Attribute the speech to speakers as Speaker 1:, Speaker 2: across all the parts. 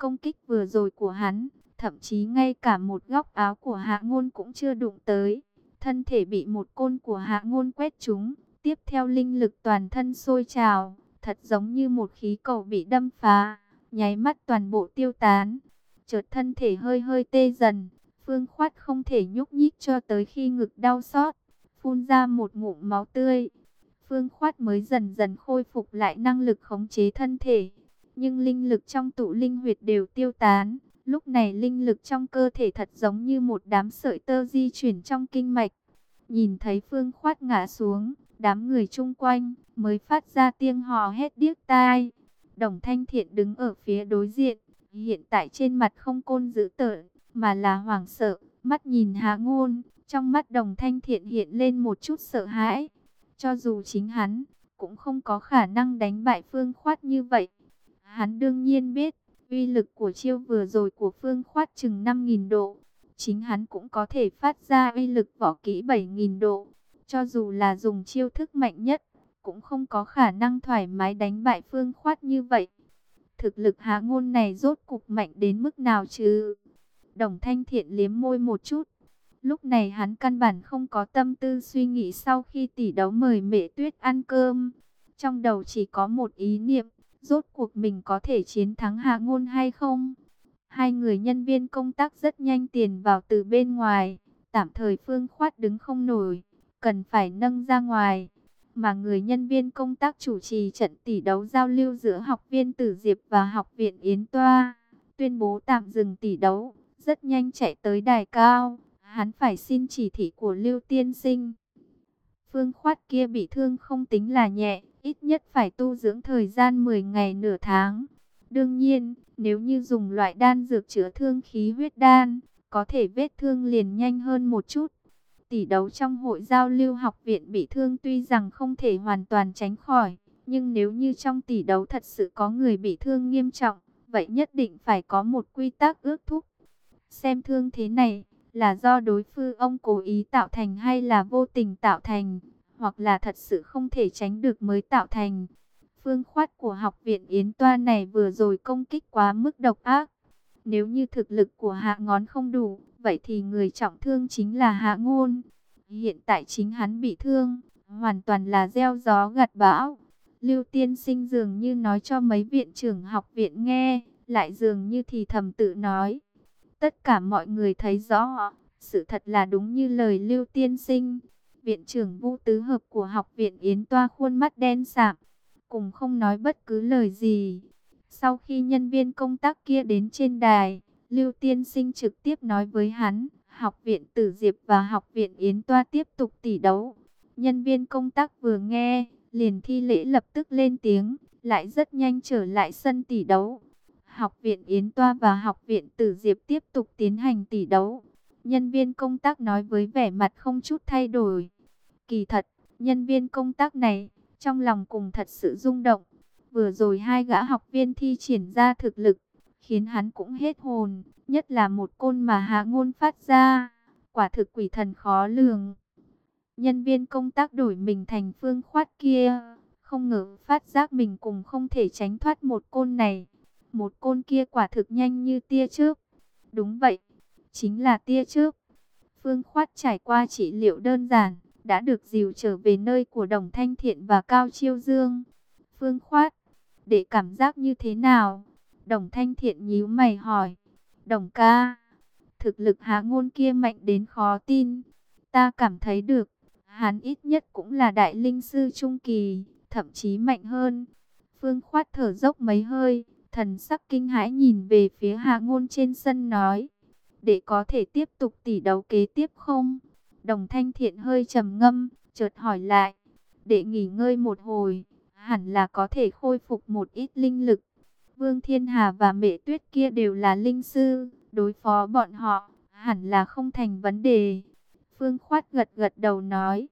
Speaker 1: công kích vừa rồi của hắn, thậm chí ngay cả một góc áo của Hạ Ngôn cũng chưa đụng tới. Thân thể bị một côn của Hạ Ngôn quét trúng, tiếp theo linh lực toàn thân sôi trào, thật giống như một khí cầu bị đâm phá, nháy mắt toàn bộ tiêu tán. Chợt thân thể hơi hơi tê dần, Phương Khoát không thể nhúc nhích cho tới khi ngực đau xót, phun ra một ngụm máu tươi. Phương Khoát mới dần dần khôi phục lại năng lực khống chế thân thể, nhưng linh lực trong tụ linh huyệt đều tiêu tán. Lúc này linh lực trong cơ thể thật giống như một đám sợi tơ di chuyển trong kinh mạch. Nhìn thấy Phương Khoát ngã xuống, đám người chung quanh mới phát ra tiếng hò hét điếc tai. Đồng Thanh Thiện đứng ở phía đối diện, hiện tại trên mặt không côn dữ tợn, mà là hoảng sợ, mắt nhìn Hạ Ngôn, trong mắt Đồng Thanh Thiện hiện lên một chút sợ hãi. Cho dù chính hắn cũng không có khả năng đánh bại Phương Khoát như vậy. Hắn đương nhiên biết, uy lực của chiêu vừa rồi của Phương Khoát chừng 5.000 độ. Chính hắn cũng có thể phát ra uy lực võ kỹ 7.000 độ. Cho dù là dùng chiêu thức mạnh nhất, cũng không có khả năng thoải mái đánh bại Phương Khoát như vậy. Thực lực Hạ Ngôn này rốt cục mạnh đến mức nào chứ? Đồng Thanh Thiện liếm môi một chút. Lúc này hắn căn bản không có tâm tư suy nghĩ sau khi tỷ đấu mời Mễ Tuyết ăn cơm. Trong đầu chỉ có một ý niệm, rốt cuộc mình có thể chiến thắng Hạ Ngôn hay không? Hai người nhân viên công tác rất nhanh tiền vào từ bên ngoài. Tạm thời Phương Khoát đứng không nổi, cần phải nâng ra ngoài. Mà người nhân viên công tác chủ trì trận tỷ đấu giao lưu giữa học viên Tử Diệp và học viện Yến Toa, tuyên bố tạm dừng tỷ đấu, rất nhanh chạy tới đài cao. Hắn phải xin chỉ thị của Lưu tiên sinh. Phương Khoát kia bị thương không tính là nhẹ, ít nhất phải tu dưỡng thời gian 10 ngày nửa tháng. Đương nhiên, nếu như dùng loại đan dược chữa thương khí huyết đan, có thể vết thương liền nhanh hơn một chút. Tỷ đấu trong hội giao lưu học viện bị thương tuy rằng không thể hoàn toàn tránh khỏi, nhưng nếu như trong tỷ đấu thật sự có người bị thương nghiêm trọng, vậy nhất định phải có một quy tắc ước thúc. Xem thương thế này, là do đối phương ông cố ý tạo thành hay là vô tình tạo thành, hoặc là thật sự không thể tránh được mới tạo thành. Phương Khoát của học viện Yến Toa này vừa rồi công kích quá mức độc ác. Nếu như thực lực của Hạ Ngón không đủ, vậy thì người trọng thương chính là Hạ Ngôn. Hiện tại chính hắn bị thương, hoàn toàn là gieo gió gặt bão. Lưu tiên sinh dường như nói cho mấy viện trưởng học viện nghe, lại dường như thì thầm tự nói. Tất cả mọi người thấy rõ, sự thật là đúng như lời Lưu tiên sinh. Viện trưởng Vu Tứ Hợp của học viện Yến Toa khuôn mắt đen sạm, cùng không nói bất cứ lời gì. Sau khi nhân viên công tác kia đến trên đài, Lưu tiên sinh trực tiếp nói với hắn, học viện Tử Diệp và học viện Yến Toa tiếp tục tỷ đấu. Nhân viên công tác vừa nghe, liền thi lễ lập tức lên tiếng, lại rất nhanh trở lại sân tỷ đấu. Học viện Yến Toa và học viện Tử Diệp tiếp tục tiến hành tỷ đấu. Nhân viên công tác nói với vẻ mặt không chút thay đổi. Kỳ thật, nhân viên công tác này, trong lòng cùng thật sự rung động. Vừa rồi hai gã học viên thi triển ra thực lực, khiến hắn cũng hết hồn. Nhất là một côn mà Hạ Ngôn phát ra, quả thực quỷ thần khó lường. Nhân viên công tác đổi mình thành Phương Khoát kia, không ngờ phát giác mình cùng không thể tránh thoát một côn này. Một côn kia quả thực nhanh như tia chớp. Đúng vậy, chính là tia chớp. Phương Khoát trải qua trị liệu đơn giản, đã được dìu trở về nơi của Đồng Thanh Thiện và Cao Chiêu Dương. Phương Khoát, để cảm giác như thế nào? Đồng Thanh Thiện nhíu mày hỏi. Đồng ca, thực lực Hạ Ngôn kia mạnh đến khó tin. Ta cảm thấy được, hắn ít nhất cũng là đại linh sư trung kỳ, thậm chí mạnh hơn. Phương Khoát thở dốc mấy hơi, thần sắc kinh hãi nhìn về phía Hạ Ngôn trên sân nói. Để có thể tiếp tục tỷ đấu kế tiếp không? Đồng Thanh Thiện hơi trầm ngâm, chợt hỏi lại. Để nghỉ ngơi một hồi, hẳn là có thể khôi phục một ít linh lực. Vương Thiên Hà và Mễ Tuyết kia đều là linh sư, đối phó bọn họ, hẳn là không thành vấn đề. Phương Khoát gật gật đầu nói.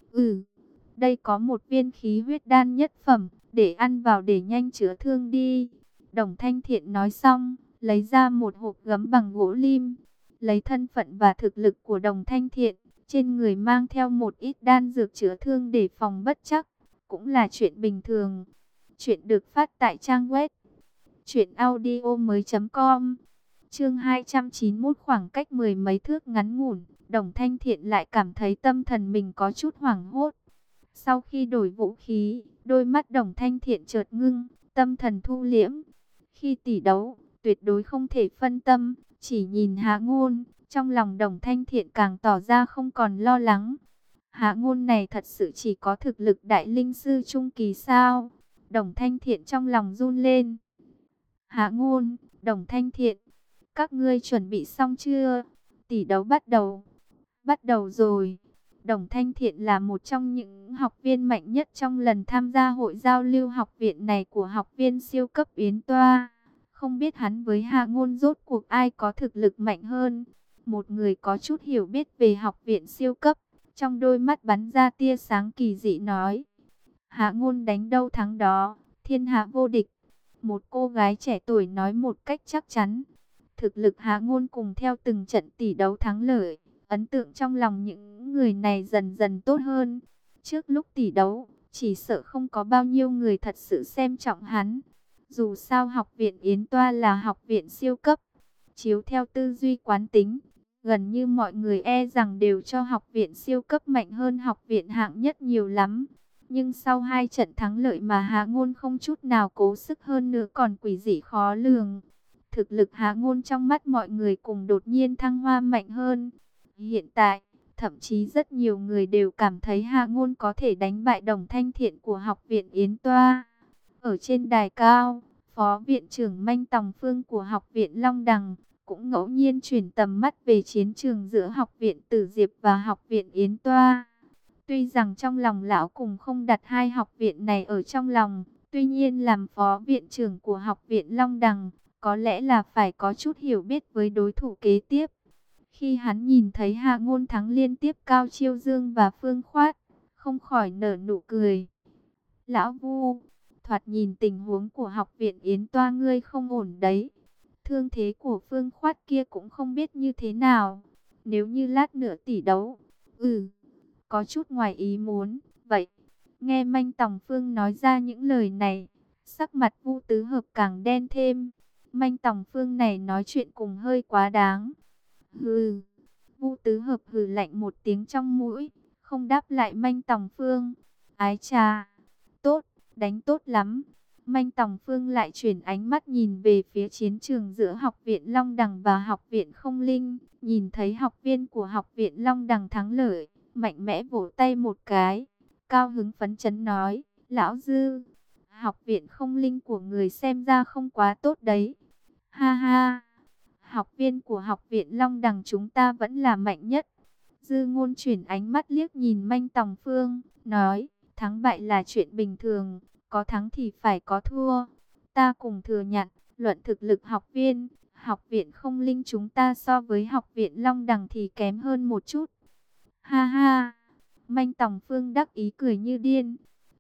Speaker 1: Đây có một viên khí huyết đan nhất phẩm, để ăn vào để nhanh chữa thương đi. Đồng Thanh Thiện nói xong, lấy ra một hộp gấm bằng gỗ lim. Lấy thân phận và thực lực của Đồng Thanh Thiện, trên người mang theo một ít đan dược chữa thương để phòng bất trắc, cũng là chuyện bình thường. Chuyện được phát tại trang web Truyện audio mới.com. Chương 291, khoảng cách mười mấy thước ngắn ngủn, Đồng Thanh Thiện lại cảm thấy tâm thần mình có chút hoảng hốt. Sau khi đổi vũ khí, đôi mắt Đồng Thanh Thiện chợt ngưng, tâm thần thu liễm. Khi tỷ đấu, tuyệt đối không thể phân tâm, chỉ nhìn Hạ Ngôn, trong lòng Đồng Thanh Thiện càng tỏ ra không còn lo lắng. Hạ Ngôn này thật sự chỉ có thực lực đại linh sư trung kỳ sao? Đồng Thanh Thiện trong lòng run lên. Hạ Ngôn, Đồng Thanh Thiện, các ngươi chuẩn bị xong chưa? Tỷ đấu bắt đầu. Bắt đầu rồi. Đồng Thanh Thiện là một trong những học viên mạnh nhất trong lần tham gia hội giao lưu học viện này của học viên siêu cấp Yến Toa. Không biết hắn với Hạ Ngôn rốt cuộc ai có thực lực mạnh hơn. Một người có chút hiểu biết về học viện siêu cấp, trong đôi mắt bắn ra tia sáng kỳ dị nói. Hạ Ngôn đánh đâu thắng đó, thiên hạ vô địch. Một cô gái trẻ tuổi nói một cách chắc chắn. Thực lực Hạ Ngôn cùng theo từng trận tỷ đấu thắng lợi, ấn tượng trong lòng những người này dần dần tốt hơn. Trước lúc tỷ đấu, chỉ sợ không có bao nhiêu người thật sự xem trọng hắn. Dù sao học viện Yến Toa là học viện siêu cấp, chiếu theo tư duy quán tính, gần như mọi người e rằng đều cho học viện siêu cấp mạnh hơn học viện hạng nhất nhiều lắm. Nhưng sau hai trận thắng lợi mà Hạ Ngôn không chút nào cố sức hơn nữa còn quỷ dị khó lường. Thực lực Hạ Ngôn trong mắt mọi người cùng đột nhiên thăng hoa mạnh hơn. Hiện tại, thậm chí rất nhiều người đều cảm thấy Hạ Ngôn có thể đánh bại Đồng Thanh Thiện của học viện Yến Toa. Ở trên đài cao, Phó viện trưởng Manh Tòng Phương của học viện Long Đằng cũng ngẫu nhiên chuyển tầm mắt về chiến trường giữa học viện Tử Diệp và học viện Yến Toa. Tuy rằng trong lòng lão cùng không đặt hai học viện này ở trong lòng, tuy nhiên làm phó viện trưởng của học viện Long Đằng, có lẽ là phải có chút hiểu biết với đối thủ kế tiếp. Khi hắn nhìn thấy Hạ Ngôn thắng liên tiếp Cao Chiêu Dương và Phương Khoát, không khỏi nở nụ cười. Lão Vu, thoạt nhìn tình huống của học viện Yến Toa ngươi không ổn đấy. Thương thế của Phương Khoát kia cũng không biết như thế nào. Nếu như lát nữa tỷ đấu, có chút ngoài ý muốn. Vậy, nghe Manh Tòng Phương nói ra những lời này, sắc mặt Vu Tứ Hợp càng đen thêm. Manh Tòng Phương này nói chuyện cùng hơi quá đáng. Hừ, Vu Tứ Hợp hừ lạnh một tiếng trong mũi, không đáp lại Manh Tòng Phương. Ái chà, tốt, đánh tốt lắm. Manh Tòng Phương lại chuyển ánh mắt nhìn về phía chiến trường giữa học viện Long Đằng và học viện Không Linh. Nhìn thấy học viên của học viện Long Đằng thắng lợi, mạnh mẽ vỗ tay một cái, cao hứng phấn chấn nói, lão Dư, học viện Không Linh của người xem ra không quá tốt đấy. Ha ha, học viên của học viện Long Đằng chúng ta vẫn là mạnh nhất. Dư Ngôn chuyển ánh mắt liếc nhìn Manh Tòng Phương, nói, thắng bại là chuyện bình thường, có thắng thì phải có thua. Ta cùng thừa nhận, luận thực lực học viên, học viện Không Linh chúng ta so với học viện Long Đằng thì kém hơn một chút. Ha ha, Manh Tòng Phương đắc ý cười như điên.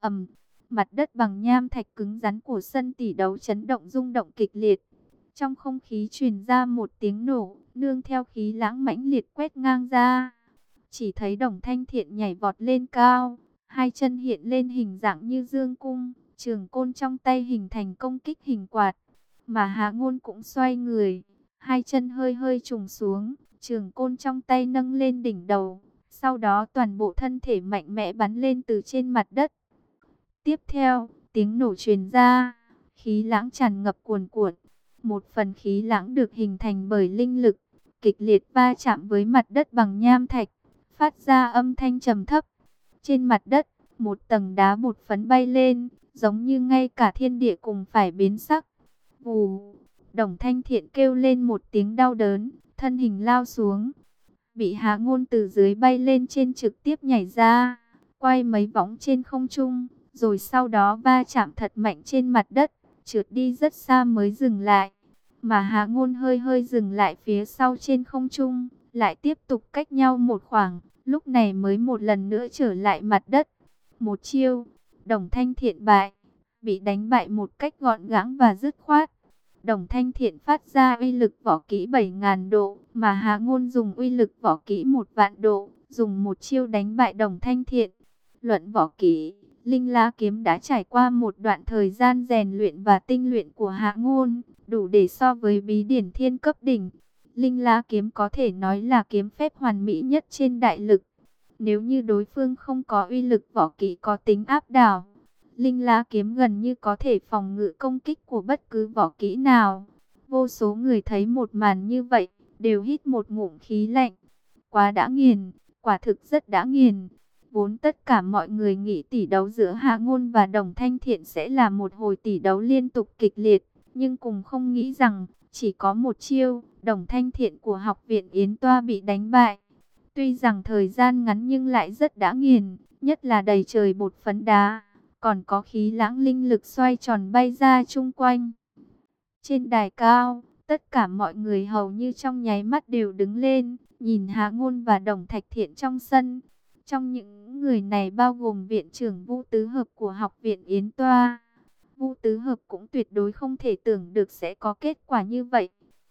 Speaker 1: Mặt đất bằng nham thạch cứng rắn của sân tỷ đấu chấn động rung động kịch liệt. Trong không khí truyền ra một tiếng nổ, nương theo khí lãng mãnh liệt quét ngang ra. Chỉ thấy Đồng Thanh Thiện nhảy vọt lên cao, hai chân hiện lên hình dạng như dương cung, trường côn trong tay hình thành công kích hình quạt. Mà Hạ Ngôn cũng xoay người, hai chân hơi hơi trùng xuống, trường côn trong tay nâng lên đỉnh đầu. Sau đó toàn bộ thân thể mạnh mẽ bắn lên từ trên mặt đất. Tiếp theo, tiếng nổ truyền ra, khí lãng tràn ngập cuồn cuộn. Một phần khí lãng được hình thành bởi linh lực, kịch liệt va chạm với mặt đất bằng nham thạch, phát ra âm thanh trầm thấp. Trên mặt đất, một tầng đá bột phấn bay lên, giống như ngay cả thiên địa cùng phải biến sắc. Vù, Đồng Thanh Thiện kêu lên một tiếng đau đớn, thân hình lao xuống. Bị Hạ Ngôn từ dưới bay lên trên trực tiếp nhảy ra, quay mấy vòng trên không trung, rồi sau đó va chạm thật mạnh trên mặt đất, trượt đi rất xa mới dừng lại. Mà Hạ Ngôn hơi hơi dừng lại phía sau trên không trung, lại tiếp tục cách nhau một khoảng, lúc này mới một lần nữa trở lại mặt đất. Một chiêu, Đồng Thanh Thiện bại, bị đánh bại một cách gọn gàng và dứt khoát. Đồng Thanh Thiện phát ra uy lực võ kỹ 7.000 độ, mà Hạ Ngôn dùng uy lực võ kỹ 1.000 độ, dùng một chiêu đánh bại Đồng Thanh Thiện. Luận võ kỹ, Linh lá kiếm đã trải qua một đoạn thời gian rèn luyện và tinh luyện của Hạ Ngôn, đủ để so với bí điển thiên cấp đỉnh. Linh lá kiếm có thể nói là kiếm phép hoàn mỹ nhất trên đại lực. Nếu như đối phương không có uy lực võ kỹ có tính áp đảo, linh lá kiếm gần như có thể phòng ngự công kích của bất cứ võ kỹ nào. Vô số người thấy một màn như vậy, đều hít một ngụm khí lạnh. Quá đã nghiền, quả thực rất đã nghiền. Vốn tất cả mọi người nghĩ tỷ đấu giữa Hạ Ngôn và Đồng Thanh Thiện sẽ là một hồi tỷ đấu liên tục kịch liệt, nhưng cùng không nghĩ rằng chỉ có một chiêu, Đồng Thanh Thiện của Học viện Yến Toa bị đánh bại. Tuy rằng thời gian ngắn nhưng lại rất đã nghiền, nhất là đầy trời bột phấn đá, còn có khí lãng linh lực xoay tròn bay ra chung quanh. Trên đài cao, tất cả mọi người hầu như trong nháy mắt đều đứng lên, nhìn Hạ Ngôn và Đồng Thạch Thiện trong sân. Trong những người này bao gồm viện trưởng Vu Tứ Hợp của Học viện Yến Toa. Vu Tứ Hợp cũng tuyệt đối không thể tưởng được sẽ có kết quả như vậy.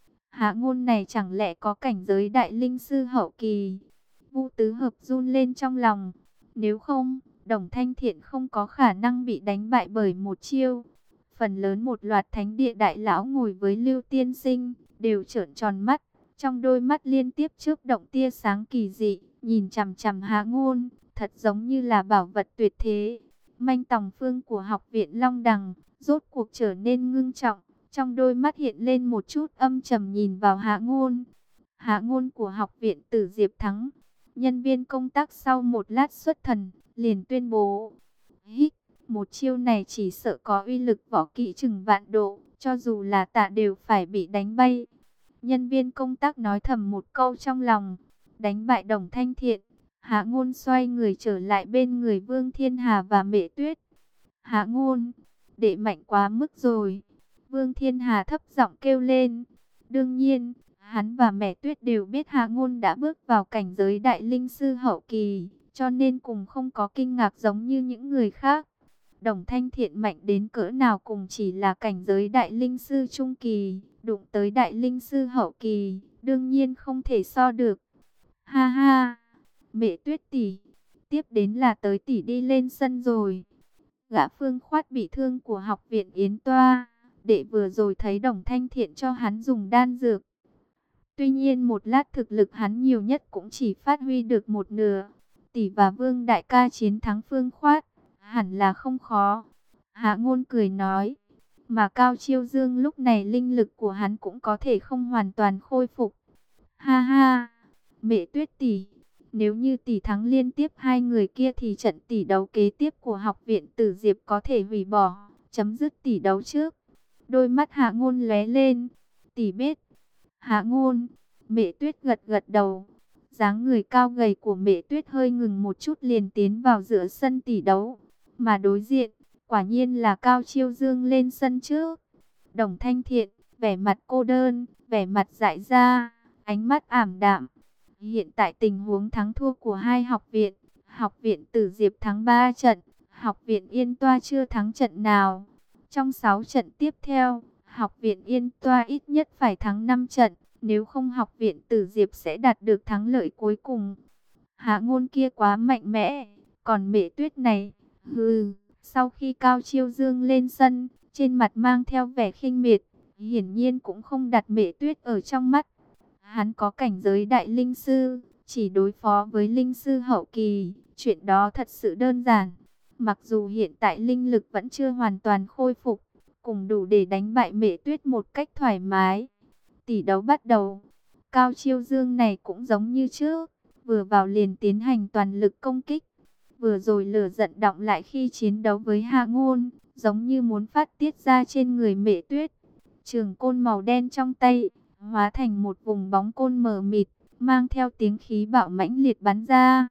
Speaker 1: Hạ Ngôn này chẳng lẽ có cảnh giới đại linh sư hậu kỳ? Vu Tứ Hợp run lên trong lòng. Nếu không, Đồng Thanh Thiện không có khả năng bị đánh bại bởi một chiêu. Phần lớn một loạt thánh địa đại lão ngồi với Lưu Tiên Sinh, đều trợn tròn mắt. Trong đôi mắt liên tiếp chớp động tia sáng kỳ dị, nhìn chằm chằm Hạ Ngôn, thật giống như là bảo vật tuyệt thế. Manh Tòng Phương của Học viện Long Đằng, rốt cuộc trở nên ngưng trọng. Trong đôi mắt hiện lên một chút âm trầm nhìn vào Hạ Ngôn. Hạ Ngôn của Học viện Tử Diệp thắng. Nhân viên công tác sau một lát xuất thần, liền tuyên bố. Hít, một chiêu này chỉ sợ có uy lực võ kỹ chừng vạn độ, cho dù là tạ đều phải bị đánh bay. Nhân viên công tác nói thầm một câu trong lòng. Đánh bại Đồng Thanh Thiện, Hạ Ngôn xoay người trở lại bên người Vương Thiên Hà và Mễ Tuyết. Hạ Ngôn, đệ mạnh quá mức rồi. Vương Thiên Hà thấp giọng kêu lên. Đương nhiên, hắn và Mẹ Tuyết đều biết Hạ Ngôn đã bước vào cảnh giới đại linh sư hậu kỳ, cho nên cùng không có kinh ngạc giống như những người khác. Đồng Thanh Thiện mạnh đến cỡ nào cùng chỉ là cảnh giới đại linh sư trung kỳ, đụng tới đại linh sư hậu kỳ, đương nhiên không thể so được. Ha ha, Mẹ Tuyết tỷ, tiếp đến là tới tỷ đi lên sân rồi. Gã Phương Khoát bị thương của Học viện Yến Toa, đệ vừa rồi thấy Đồng Thanh Thiện cho hắn dùng đan dược. Tuy nhiên một lát thực lực hắn nhiều nhất cũng chỉ phát huy được một nửa. Tỷ và Vương đại ca chiến thắng Phương Khoát, hẳn là không khó. Hạ Ngôn cười nói, mà Cao Chiêu Dương lúc này linh lực của hắn cũng có thể không hoàn toàn khôi phục. Ha ha, Mẹ Tuyết tỷ, nếu như tỷ thắng liên tiếp hai người kia thì trận tỷ đấu kế tiếp của Học viện Tử Diệp có thể hủy bỏ, chấm dứt tỷ đấu trước. Đôi mắt Hạ Ngôn lóe lên, tỷ biết. Hạ Ngôn, Mẹ Tuyết gật gật đầu. Dáng người cao gầy của Mẹ Tuyết hơi ngừng một chút liền tiến vào giữa sân tỷ đấu. Mà đối diện, quả nhiên là Cao Chiêu Dương lên sân trước. Đồng Thanh Thiện, vẻ mặt cô đơn, vẻ mặt dại ra, ánh mắt ảm đạm. Hiện tại tình huống thắng thua của hai học viện. Học viện Tử Diệp thắng 3 trận, Học viện Yên Toa chưa thắng trận nào. Trong 6 trận tiếp theo, Học viện Yên Toa ít nhất phải thắng 5 trận. Nếu không Học viện Tử Diệp sẽ đạt được thắng lợi cuối cùng. Hạ Ngôn kia quá mạnh mẽ. Còn Mẹ Tuyết này, sau khi Cao Chiêu Dương lên sân, trên mặt mang theo vẻ khinh miệt, hiển nhiên cũng không đặt Mẹ Tuyết ở trong mắt. Hắn có cảnh giới đại linh sư, chỉ đối phó với linh sư hậu kỳ, chuyện đó thật sự đơn giản. Mặc dù hiện tại linh lực vẫn chưa hoàn toàn khôi phục, cũng đủ để đánh bại Mẹ Tuyết một cách thoải mái. Tỷ đấu bắt đầu. Cao Chiêu Dương này cũng giống như trước, vừa vào liền tiến hành toàn lực công kích. Vừa rồi lửa giận đọng lại khi chiến đấu với Hạ Ngôn, giống như muốn phát tiết ra trên người Mẹ Tuyết. Trường côn màu đen trong tay, hóa thành một vùng bóng côn mờ mịt, mang theo tiếng khí bạo mãnh liệt bắn ra.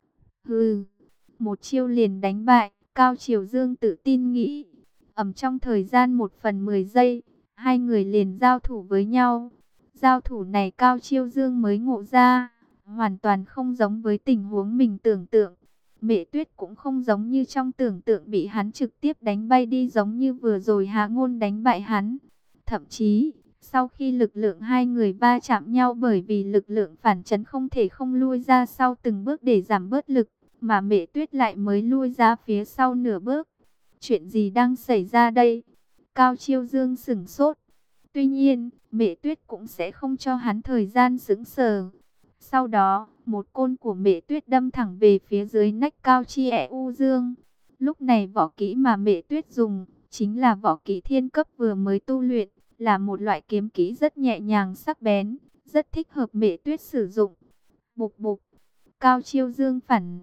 Speaker 1: Một chiêu liền đánh bại, Cao Chiêu Dương tự tin nghĩ. Trong thời gian 1/10 giây, hai người liền giao thủ với nhau. Giao thủ này Cao Chiêu Dương mới ngộ ra, hoàn toàn không giống với tình huống mình tưởng tượng. Mẹ Tuyết cũng không giống như trong tưởng tượng bị hắn trực tiếp đánh bay đi giống như vừa rồi Hạ Ngôn đánh bại hắn. Thậm chí, sau khi lực lượng hai người va chạm nhau bởi vì lực lượng phản chấn không thể không lui ra sau từng bước để giảm bớt lực, mà Mễ Tuyết lại mới lui ra phía sau nửa bước. Chuyện gì đang xảy ra đây? Cao Chiêu Dương sửng sốt. Tuy nhiên, Mễ Tuyết cũng sẽ không cho hắn thời gian sững sờ. Sau đó, một côn của Mễ Tuyết đâm thẳng về phía dưới nách Cao Chiêu Dương. Lúc này võ kỹ mà Mễ Tuyết dùng chính là võ kỹ thiên cấp vừa mới tu luyện, là một loại kiếm kỹ rất nhẹ nhàng sắc bén, rất thích hợp Mễ Tuyết sử dụng. Bục bục, Cao Chiêu Dương phản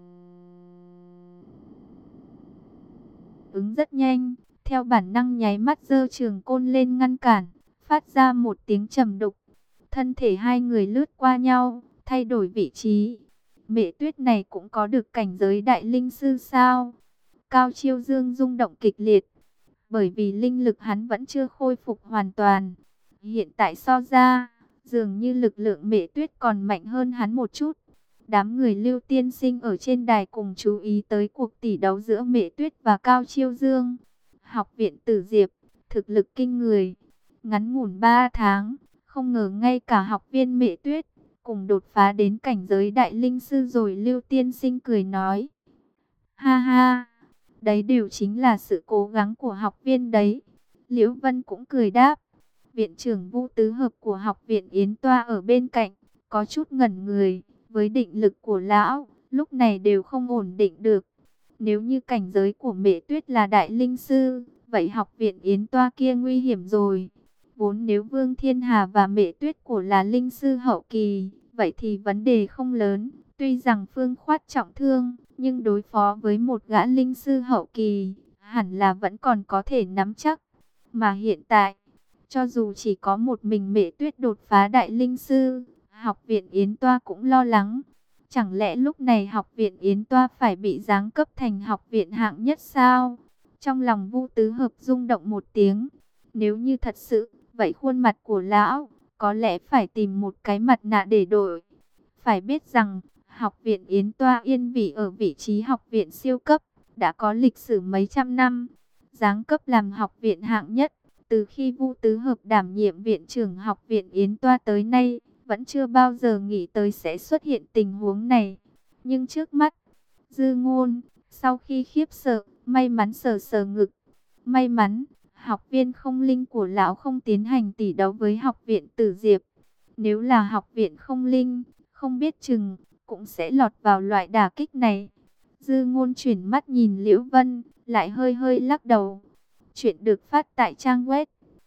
Speaker 1: ứng rất nhanh, theo bản năng nháy mắt giơ trường côn lên ngăn cản, phát ra một tiếng trầm đục. Thân thể hai người lướt qua nhau, thay đổi vị trí. Mễ Tuyết này cũng có được cảnh giới đại linh sư sao? Cao Chiêu Dương rung động kịch liệt, bởi vì linh lực hắn vẫn chưa khôi phục hoàn toàn. Hiện tại so ra, dường như lực lượng Mễ Tuyết còn mạnh hơn hắn một chút. Đám người Lưu tiên sinh ở trên đài cùng chú ý tới cuộc tỷ đấu giữa Mễ Tuyết và Cao Chiêu Dương. Học viện Tử Diệp, thực lực kinh người. Ngắn ngủn 3 tháng, không ngờ ngay cả học viên Mễ Tuyết cùng đột phá đến cảnh giới đại linh sư rồi. Lưu tiên sinh cười nói. Ha ha, đấy đều chính là sự cố gắng của học viên đấy. Liễu Vân cũng cười đáp. Viện trưởng Vu Tứ Hợp của học viện Yến Toa ở bên cạnh, có chút ngẩn người. Với định lực của lão, lúc này đều không ổn định được. Nếu như cảnh giới của Mễ Tuyết là đại linh sư, vậy học viện Yến Toa kia nguy hiểm rồi. Vốn nếu Vương Thiên Hà và Mễ Tuyết của là linh sư hậu kỳ, vậy thì vấn đề không lớn. Tuy rằng Phương Khoát trọng thương, nhưng đối phó với một gã linh sư hậu kỳ, hẳn là vẫn còn có thể nắm chắc. Mà hiện tại, cho dù chỉ có một mình Mễ Tuyết đột phá đại linh sư, học viện Yến Toa cũng lo lắng. Chẳng lẽ lúc này học viện Yến Toa phải bị giáng cấp thành học viện hạng nhất sao? Trong lòng Vu Tứ Hợp rung động một tiếng. Nếu như thật sự, vậy khuôn mặt của lão có lẽ phải tìm một cái mặt nạ để đổi. Phải biết rằng, học viện Yến Toa yên vị ở vị trí học viện siêu cấp, đã có lịch sử mấy trăm năm. Giáng cấp làm học viện hạng nhất, từ khi Vu Tứ Hợp đảm nhiệm viện trưởng học viện Yến Toa tới nay, vẫn chưa bao giờ nghĩ tới sẽ xuất hiện tình huống này. Nhưng trước mắt, Dư Ngôn, sau khi khiếp sợ, may mắn sờ sờ ngực. May mắn, học viên không linh của lão không tiến hành tỷ đấu với học viện Tử Diệp. Nếu là học viện không linh, không biết chừng, cũng sẽ lọt vào loại đả kích này. Dư Ngôn chuyển mắt nhìn Liễu Vân, lại hơi hơi lắc đầu. Chuyện được phát tại trang web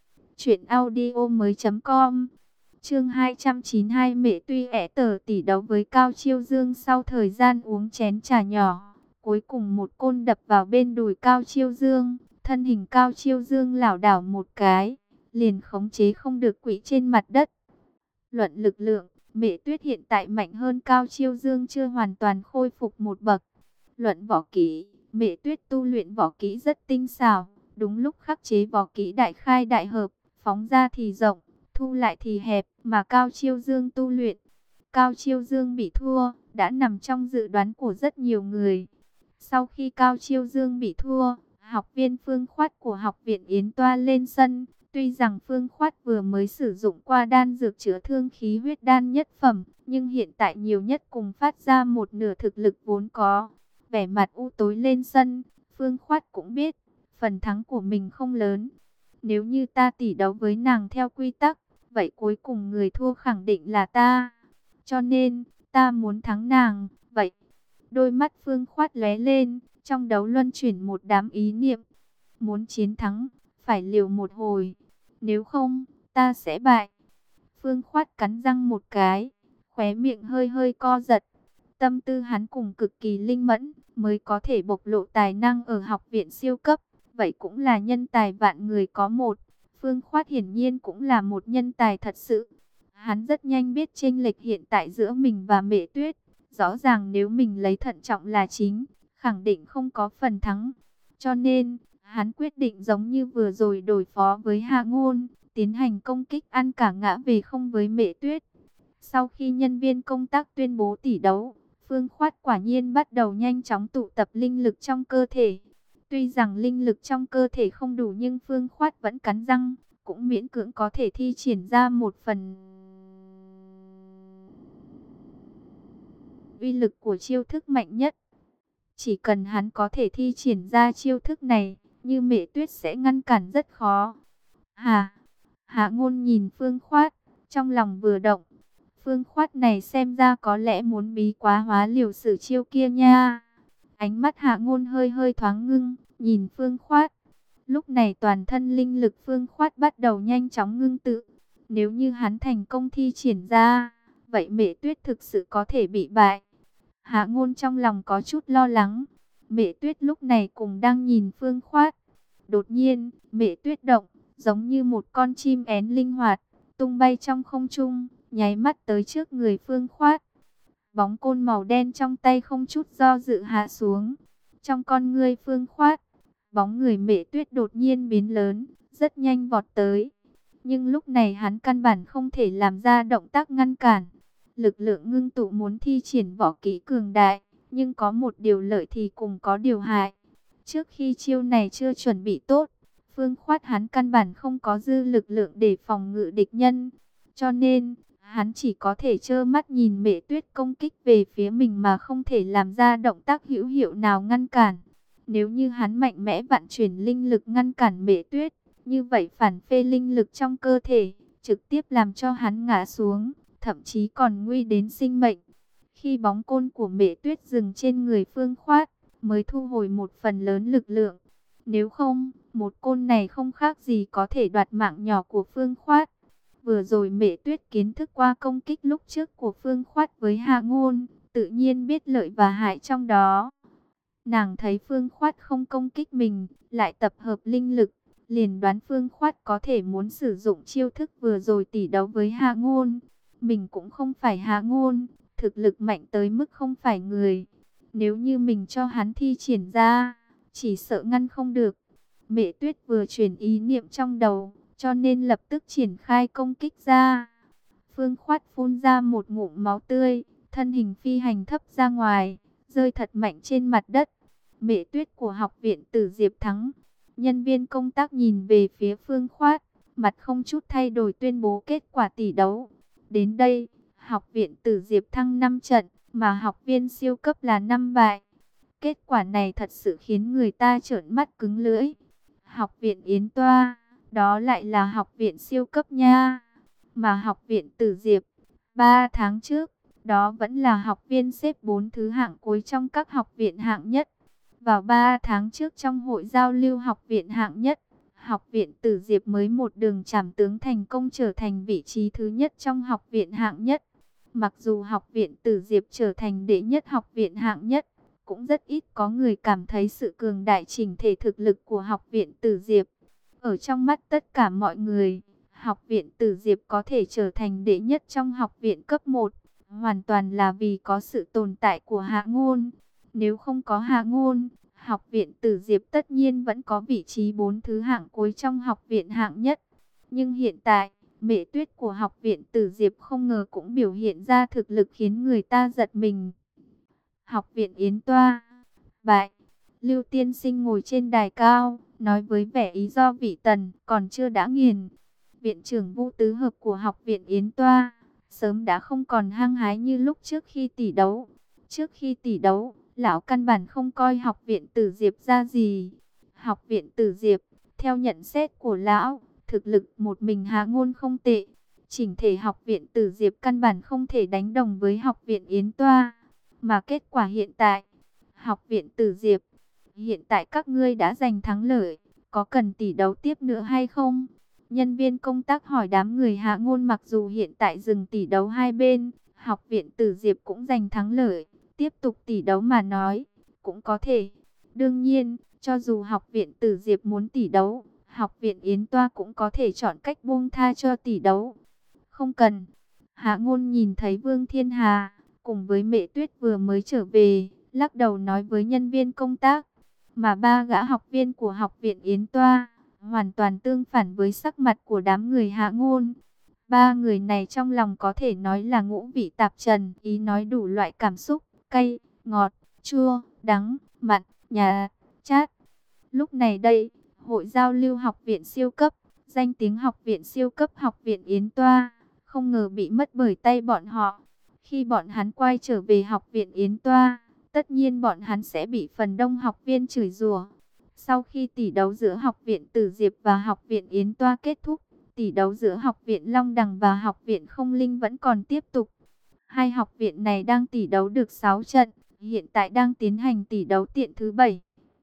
Speaker 1: truyệnaudiomoi.com. Chương 292. Mễ Tuy ẻ tờ tỷ đấu với Cao Chiêu Dương. Sau thời gian uống chén trà nhỏ, cuối cùng một côn đập vào bên đùi Cao Chiêu Dương, thân hình Cao Chiêu Dương lảo đảo một cái, liền khống chế không được quỵ trên mặt đất. Luận lực lượng, Mễ Tuyết hiện tại mạnh hơn Cao Chiêu Dương chưa hoàn toàn khôi phục một bậc. Luận võ kỹ, Mễ Tuyết tu luyện võ kỹ rất tinh xảo, đúng lúc khắc chế võ kỹ đại khai đại hợp, phóng ra thì rộng, thu lại thì hẹp, mà Cao Chiêu Dương tu luyện. Cao Chiêu Dương bị thua, đã nằm trong dự đoán của rất nhiều người. Sau khi Cao Chiêu Dương bị thua, học viên Phương Khoát của học viện Yến Toa lên sân. Tuy rằng Phương Khoát vừa mới sử dụng qua đan dược chữa thương khí huyết đan nhất phẩm, nhưng hiện tại nhiều nhất cùng phát ra một nửa thực lực vốn có. Vẻ mặt u tối lên sân, Phương Khoát cũng biết, phần thắng của mình không lớn. Nếu như ta tỷ đấu với nàng theo quy tắc, vậy cuối cùng người thua khẳng định là ta. Cho nên, ta muốn thắng nàng, vậy. Đôi mắt Phương Khoát lóe lên, trong đấu luân chuyển một đám ý niệm. Muốn chiến thắng, phải liều một hồi. Nếu không, ta sẽ bại. Phương Khoát cắn răng một cái, khóe miệng hơi hơi co giật. Tâm tư hắn cùng cực kỳ linh mẫn, mới có thể bộc lộ tài năng ở học viện siêu cấp. Vậy cũng là nhân tài vạn người có một. Phương Khoát hiển nhiên cũng là một nhân tài thật sự. Hắn rất nhanh biết chênh lệch hiện tại giữa mình và Mễ Tuyết. Rõ ràng nếu mình lấy thận trọng là chính, khẳng định không có phần thắng. Cho nên, hắn quyết định giống như vừa rồi đối phó với Hạ Ngôn, tiến hành công kích ăn cả ngã về không với Mễ Tuyết. Sau khi nhân viên công tác tuyên bố tỷ đấu, Phương Khoát quả nhiên bắt đầu nhanh chóng tụ tập linh lực trong cơ thể. Tuy rằng linh lực trong cơ thể không đủ nhưng Phương Khoát vẫn cắn răng, cũng miễn cưỡng có thể thi triển ra một phần uy lực của chiêu thức mạnh nhất. Chỉ cần hắn có thể thi triển ra chiêu thức này, Như Mệ Tuyết sẽ ngăn cản rất khó. Hạ Ngôn nhìn Phương Khoát, trong lòng vừa động. Phương Khoát này xem ra có lẽ muốn bí quá hóa liều sử chiêu kia nha. Ánh mắt Hạ Ngôn hơi hơi thoáng ngưng, nhìn Phương Khoát. Lúc này toàn thân linh lực Phương Khoát bắt đầu nhanh chóng ngưng tụ. Nếu như hắn thành công thi triển ra, vậy Mệ Tuyết thực sự có thể bị bại. Hạ Ngôn trong lòng có chút lo lắng. Mệ Tuyết lúc này cũng đang nhìn Phương Khoát. Đột nhiên, Mệ Tuyết động, giống như một con chim én linh hoạt, tung bay trong không trung, nháy mắt tới trước người Phương Khoát. Bóng côn màu đen trong tay không chút do dự hạ xuống. Trong con ngươi Phương Khoát, bóng người Mệ Tuyết đột nhiên biến lớn, rất nhanh vọt tới. Nhưng lúc này hắn căn bản không thể làm ra động tác ngăn cản. Lực lượng ngưng tụ muốn thi triển võ kỹ cường đại, nhưng có một điều lợi thì cùng có điều hại. Trước khi chiêu này chưa chuẩn bị tốt, Phương Khoát hắn căn bản không có dư lực lượng để phòng ngự địch nhân. Cho nên, hắn chỉ có thể trơ mắt nhìn Mệ Tuyết công kích về phía mình mà không thể làm ra động tác hữu hiệu nào ngăn cản. Nếu như hắn mạnh mẽ vận chuyển linh lực ngăn cản Mệ Tuyết, như vậy phản phệ linh lực trong cơ thể, trực tiếp làm cho hắn ngã xuống, thậm chí còn nguy đến sinh mệnh. Khi bóng côn của Mệ Tuyết dừng trên người Phương Khoát, mới thu hồi một phần lớn lực lượng. Nếu không, một côn này không khác gì có thể đoạt mạng nhỏ của Phương Khoát. Vừa rồi Mệ Tuyết kiến thức qua công kích lúc trước của Phương Khoát với Hạ Ngôn, tự nhiên biết lợi và hại trong đó. Nàng thấy Phương Khoát không công kích mình, lại tập hợp linh lực, liền đoán Phương Khoát có thể muốn sử dụng chiêu thức vừa rồi tỷ đấu với Hạ Ngôn. Mình cũng không phải Hạ Ngôn, thực lực mạnh tới mức không phải người. Nếu như mình cho hắn thi triển ra, chỉ sợ ngăn không được. Mệ Tuyết vừa chuyển ý niệm trong đầu, cho nên lập tức triển khai công kích ra. Phương Khoát phun ra một ngụm máu tươi, thân hình phi hành thấp ra ngoài, rơi thật mạnh trên mặt đất. Mệ Tuyết của học viện Tử Diệp thắng. Nhân viên công tác nhìn về phía Phương Khoát, mặt không chút thay đổi tuyên bố kết quả tỷ đấu. Đến đây, học viện Tử Diệp thăng 5 trận, mà học viên siêu cấp là 5 bại. Kết quả này thật sự khiến người ta trợn mắt cứng lưỡi. Học viện Yến Toa, đó lại là học viện siêu cấp nha. Mà học viện Tử Diệp, 3 tháng trước, đó vẫn là học viên xếp 4 thứ hạng cuối trong các học viện hạng nhất. Vào 3 tháng trước trong hội giao lưu học viện hạng nhất, học viện Tử Diệp mới một đường trảm tướng thành công trở thành vị trí thứ nhất trong học viện hạng nhất. Mặc dù học viện Tử Diệp trở thành đệ nhất học viện hạng nhất, cũng rất ít có người cảm thấy sự cường đại chỉnh thể thực lực của học viện Tử Diệp. Ở trong mắt tất cả mọi người, học viện Tử Diệp có thể trở thành đệ nhất trong học viện cấp 1, hoàn toàn là vì có sự tồn tại của Hạ Ngôn. Nếu không có Hạ Ngôn, học viện Tử Diệp tất nhiên vẫn có vị trí 4 thứ hạng cuối trong học viện hạng nhất. Nhưng hiện tại, Mệ Tuyết của học viện Tử Diệp không ngờ cũng biểu hiện ra thực lực khiến người ta giật mình. Học viện Yến Toa bại. Lưu tiên sinh ngồi trên đài cao, nói với vẻ ý do vị tần, còn chưa đã nghiền. Viện trưởng Vũ Tứ Hợp của học viện Yến Toa, sớm đã không còn hăng hái như lúc trước khi tỷ đấu. Trước khi tỷ đấu, lão căn bản không coi học viện Tử Diệp ra gì. Học viện Tử Diệp, theo nhận xét của lão, thực lực một mình Hạ Ngôn không tệ. Chỉnh thể học viện Tử Diệp căn bản không thể đánh đồng với học viện Yến Toa. Mà kết quả hiện tại, học viện Tử Diệp, hiện tại các ngươi đã giành thắng lợi, có cần tỷ đấu tiếp nữa hay không? Nhân viên công tác hỏi đám người Hạ Ngôn. Mặc dù hiện tại dừng tỷ đấu hai bên, học viện Tử Diệp cũng giành thắng lợi, tiếp tục tỷ đấu mà nói, cũng có thể. Đương nhiên, cho dù học viện Tử Diệp muốn tỷ đấu, học viện Yến Toa cũng có thể chọn cách buông tha cho tỷ đấu. Không cần. Hạ Ngôn nhìn thấy Vương Thiên Hà cùng với Mệ Tuyết vừa mới trở về, lắc đầu nói với nhân viên công tác. Mà ba gã học viên của học viện Yến Toa hoàn toàn tương phản với sắc mặt của đám người Hạ Ngôn. Ba người này trong lòng có thể nói là ngũ vị tạp trần, ý nói đủ loại cảm xúc, cay, ngọt, chua, đắng, mặn, nhạt, chát. Lúc này đây, hội giao lưu học viện siêu cấp, danh tiếng học viện siêu cấp học viện Yến Toa, không ngờ bị mất bởi tay bọn họ. Khi bọn hắn quay trở về học viện Yến Toa, tất nhiên bọn hắn sẽ bị phần đông học viên chửi rủa. Sau khi tỷ đấu giữa học viện Tử Diệp và học viện Yến Toa kết thúc, tỷ đấu giữa học viện Long Đằng và học viện Không Linh vẫn còn tiếp tục. Hai học viện này đang tỷ đấu được 6 trận, hiện tại đang tiến hành tỷ đấu tiện thứ 7.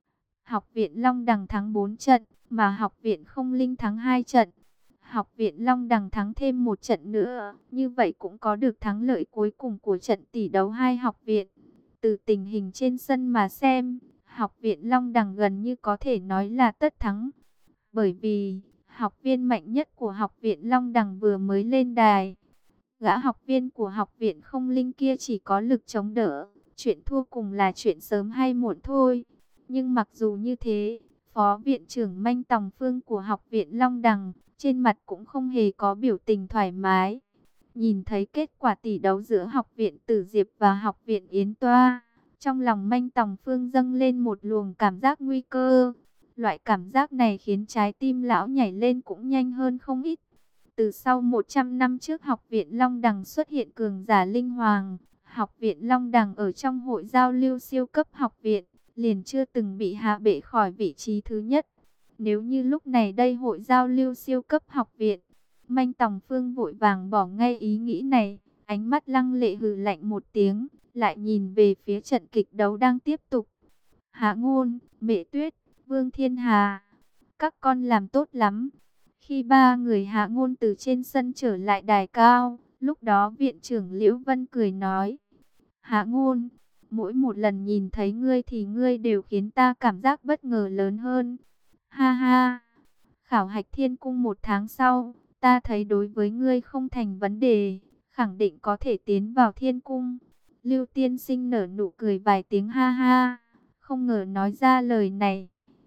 Speaker 1: Học viện Long Đằng thắng 4 trận, mà học viện Không Linh thắng 2 trận. Học viện Long Đằng thắng thêm một trận nữa, như vậy cũng có được thắng lợi cuối cùng của trận tỷ đấu hai học viện. Từ tình hình trên sân mà xem, học viện Long Đằng gần như có thể nói là tất thắng. Bởi vì, học viên mạnh nhất của học viện Long Đằng vừa mới lên đài. Gã học viên của học viện Không Linh kia chỉ có lực chống đỡ, chuyện thua cùng là chuyện sớm hay muộn thôi. Nhưng mặc dù như thế, Phó viện trưởng Manh Tòng Phương của học viện Long Đằng, trên mặt cũng không hề có biểu tình thoải mái. Nhìn thấy kết quả tỷ đấu giữa học viện Tử Diệp và học viện Yến Toa, trong lòng Manh Tòng Phương dâng lên một luồng cảm giác nguy cơ. Loại cảm giác này khiến trái tim lão nhảy lên cũng nhanh hơn không ít. Từ sau 100 năm trước học viện Long Đằng xuất hiện cường giả linh hoàng, học viện Long Đằng ở trong hội giao lưu siêu cấp học viện, liền chưa từng bị hạ bệ khỏi vị trí thứ nhất. Nếu như lúc này đây hội giao lưu siêu cấp học viện, Manh Tòng Phương vội vàng bỏ ngay ý nghĩ này, ánh mắt lăng lệ hừ lạnh một tiếng, lại nhìn về phía trận kịch đấu đang tiếp tục. Hạ Ngôn, Mễ Tuyết, Vương Thiên Hà, các con làm tốt lắm. Khi ba người Hạ Ngôn từ trên sân trở lại đài cao, lúc đó viện trưởng Liễu Vân cười nói: Hạ Ngôn, mỗi một lần nhìn thấy ngươi thì ngươi đều khiến ta cảm giác bất ngờ lớn hơn. Ha ha, khảo hạch thiên cung 1 tháng sau, ta thấy đối với ngươi không thành vấn đề, khẳng định có thể tiến vào thiên cung. Lưu tiên sinh nở nụ cười vài tiếng ha ha, không ngờ nói ra lời này.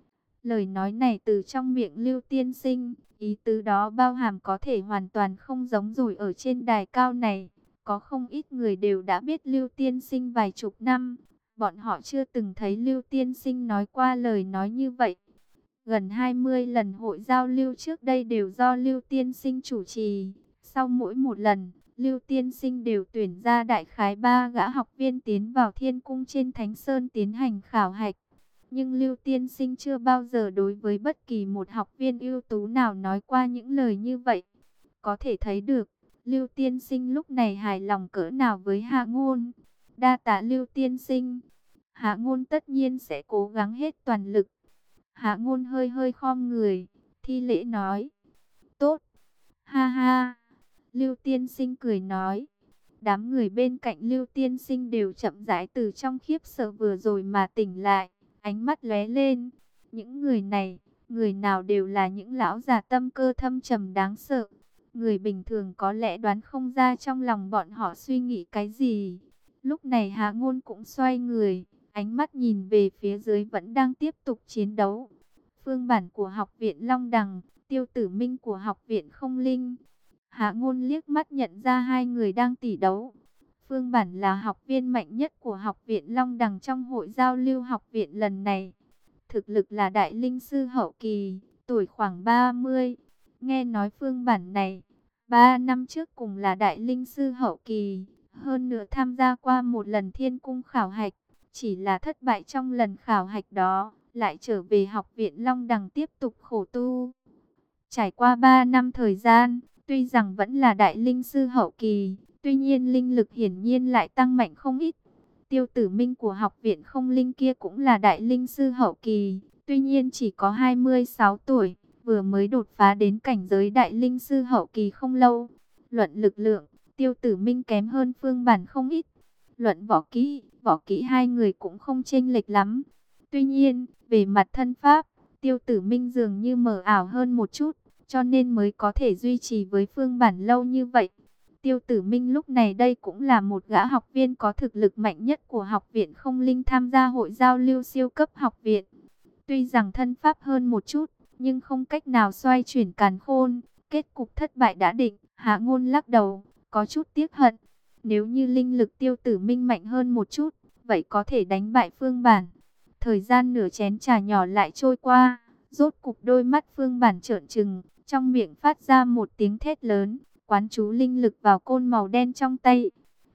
Speaker 1: Lời nói này từ trong miệng Lưu tiên sinh, ý tứ đó bao hàm có thể hoàn toàn không giống rồi ở trên đài cao này. Có không ít người đều đã biết Lưu tiên sinh vài chục năm, bọn họ chưa từng thấy Lưu tiên sinh nói qua lời nói như vậy. Gần 20 lần hội giao lưu trước đây đều do Lưu tiên sinh chủ trì. Sau mỗi một lần, Lưu tiên sinh đều tuyển ra đại khái 3 gã học viên tiến vào thiên cung trên Thánh Sơn tiến hành khảo hạch. Nhưng Lưu tiên sinh chưa bao giờ đối với bất kỳ một học viên ưu tú nào nói qua những lời như vậy. Có thể thấy được, Lưu tiên sinh lúc này hài lòng cỡ nào với Hạ Ngôn. Đa tạ Lưu tiên sinh. Hạ Ngôn tất nhiên sẽ cố gắng hết toàn lực. Hạ Ngôn hơi hơi khom người, thi lễ nói: Tốt. Ha ha. Lưu tiên sinh cười nói. Đám người bên cạnh Lưu tiên sinh đều chậm rãi từ trong khiếp sợ vừa rồi mà tỉnh lại, ánh mắt lóe lên. Những người này, người nào đều là những lão già tâm cơ thâm trầm đáng sợ. Người bình thường có lẽ đoán không ra trong lòng bọn họ suy nghĩ cái gì. Lúc này Hạ Ngôn cũng xoay người, ánh mắt nhìn về phía dưới vẫn đang tiếp tục chiến đấu. Phương bản của học viện Long Đằng, Tiêu Tử Minh của học viện Không Linh. Hạ Ngôn liếc mắt nhận ra hai người đang tỷ đấu. Phương bản là học viên mạnh nhất của học viện Long Đằng trong hội giao lưu học viện lần này. Thực lực là đại linh sư hậu kỳ, tuổi khoảng 30. Nghe nói Phương bản này, 3 năm trước cùng là đại linh sư hậu kỳ. Hơn nữa tham gia qua một lần thiên cung khảo hạch. Chỉ là thất bại trong lần khảo hạch đó, lại trở về học viện Long Đằng tiếp tục khổ tu. Trải qua 3 năm thời gian, tuy rằng vẫn là đại linh sư hậu kỳ, tuy nhiên linh lực hiển nhiên lại tăng mạnh không ít. Tiêu Tử Minh của học viện Không Linh kia cũng là đại linh sư hậu kỳ, tuy nhiên chỉ có 26 tuổi, vừa mới đột phá đến cảnh giới đại linh sư hậu kỳ không lâu. Luận lực lượng, Tiêu Tử Minh kém hơn Phương bản không ít. Luận võ kỹ hai người cũng không chênh lệch lắm. Tuy nhiên, về mặt thân pháp, Tiêu Tử Minh dường như mờ ảo hơn một chút, cho nên mới có thể duy trì với Phương bản lâu như vậy. Tiêu Tử Minh lúc này đây cũng là một gã học viên có thực lực mạnh nhất của học viện Không Linh tham gia hội giao lưu siêu cấp học viện. Tuy rằng thân pháp hơn một chút, nhưng không cách nào xoay chuyển càn khôn, kết cục thất bại đã định. Hạ Ngôn lắc đầu, có chút tiếc hận. Nếu như linh lực Tiêu Tử Minh mạnh hơn một chút, vậy có thể đánh bại Phương bản. Thời gian nửa chén trà nhỏ lại trôi qua, rốt cục đôi mắt Phương bản trợn trừng, trong miệng phát ra một tiếng thét lớn, quán chú linh lực vào côn màu đen trong tay.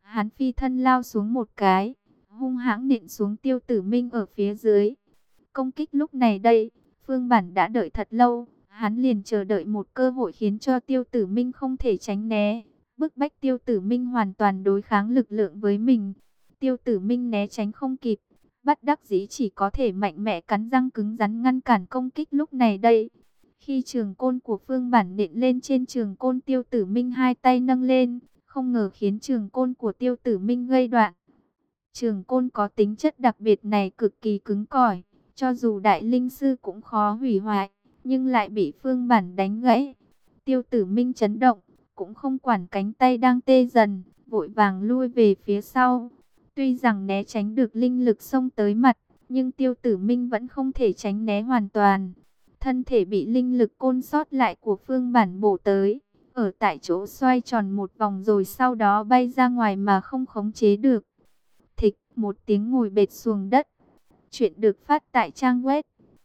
Speaker 1: Hắn phi thân lao xuống một cái, hung hãng nện xuống Tiêu Tử Minh ở phía dưới. Công kích lúc này đây, Phương Bản đã đợi thật lâu, hắn liền chờ đợi một cơ hội khiến cho Tiêu Tử Minh không thể tránh né, bức bách Tiêu Tử Minh hoàn toàn đối kháng lực lượng với mình. Tiêu Tử Minh né tránh không kịp, bất đắc dĩ chỉ có thể mạnh mẽ cắn răng cứng rắn ngăn cản công kích lúc này đây. Khi trường côn của Phương Bản nện lên trên trường côn, Tiêu Tử Minh hai tay nâng lên, không ngờ khiến trường côn của Tiêu Tử Minh gây đoạn. Trường côn có tính chất đặc biệt này cực kỳ cứng cỏi, cho dù đại linh sư cũng khó hủy hoại, nhưng lại bị Phương Bản đánh gãy. Tiêu Tử Minh chấn động, cũng không quản cánh tay đang tê dần, vội vàng lui về phía sau. Tuy rằng né tránh được linh lực xông tới mặt, nhưng Tiêu Tử Minh vẫn không thể tránh né hoàn toàn. Thân thể bị linh lực côn sót lại của Phương Bản bổ tới, ở tại chỗ xoay tròn một vòng rồi sau đó bay ra ngoài mà không khống chế được. Thịch, một tiếng ngồi bệt xuống đất. Chuyện được phát tại trang web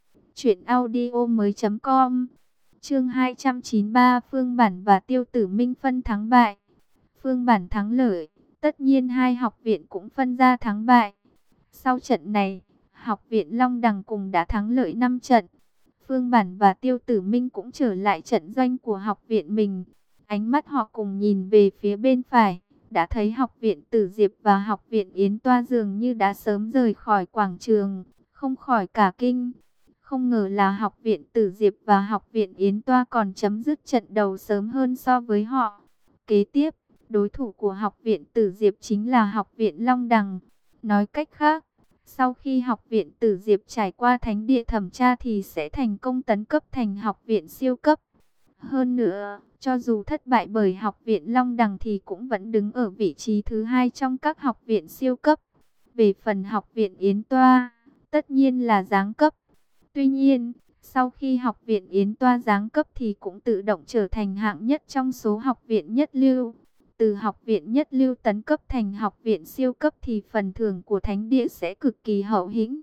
Speaker 1: truyệnaudiomoi.com. Chương 293, Phương Bản và Tiêu Tử Minh phân thắng bại. Phương Bản thắng lợi, tất nhiên hai học viện cũng phân ra thắng bại. Sau trận này, học viện Long Đằng cùng đã thắng lợi 5 trận. Phương Bản và Tiêu Tử Minh cũng trở lại trận doanh của học viện mình. Ánh mắt họ cùng nhìn về phía bên phải, đã thấy học viện Tử Diệp và học viện Yến Toa dường như đã sớm rời khỏi quảng trường, không khỏi cả kinh. Không ngờ là học viện Tử Diệp và học viện Yến Toa còn chấm dứt trận đầu sớm hơn so với họ. Kế tiếp, đối thủ của học viện Tử Diệp chính là học viện Long Đằng. Nói cách khác, sau khi học viện Tử Diệp trải qua thánh địa thẩm tra thì sẽ thành công tấn cấp thành học viện siêu cấp. Hơn nữa, cho dù thất bại bởi học viện Long Đằng thì cũng vẫn đứng ở vị trí thứ hai trong các học viện siêu cấp. Về phần học viện Yến Toa, tất nhiên là giáng cấp. Tuy nhiên, sau khi học viện Yến Toa giáng cấp thì cũng tự động trở thành hạng nhất trong số học viện nhất lưu. Từ học viện nhất lưu tấn cấp thành học viện siêu cấp thì phần thưởng của thánh địa sẽ cực kỳ hậu hĩnh.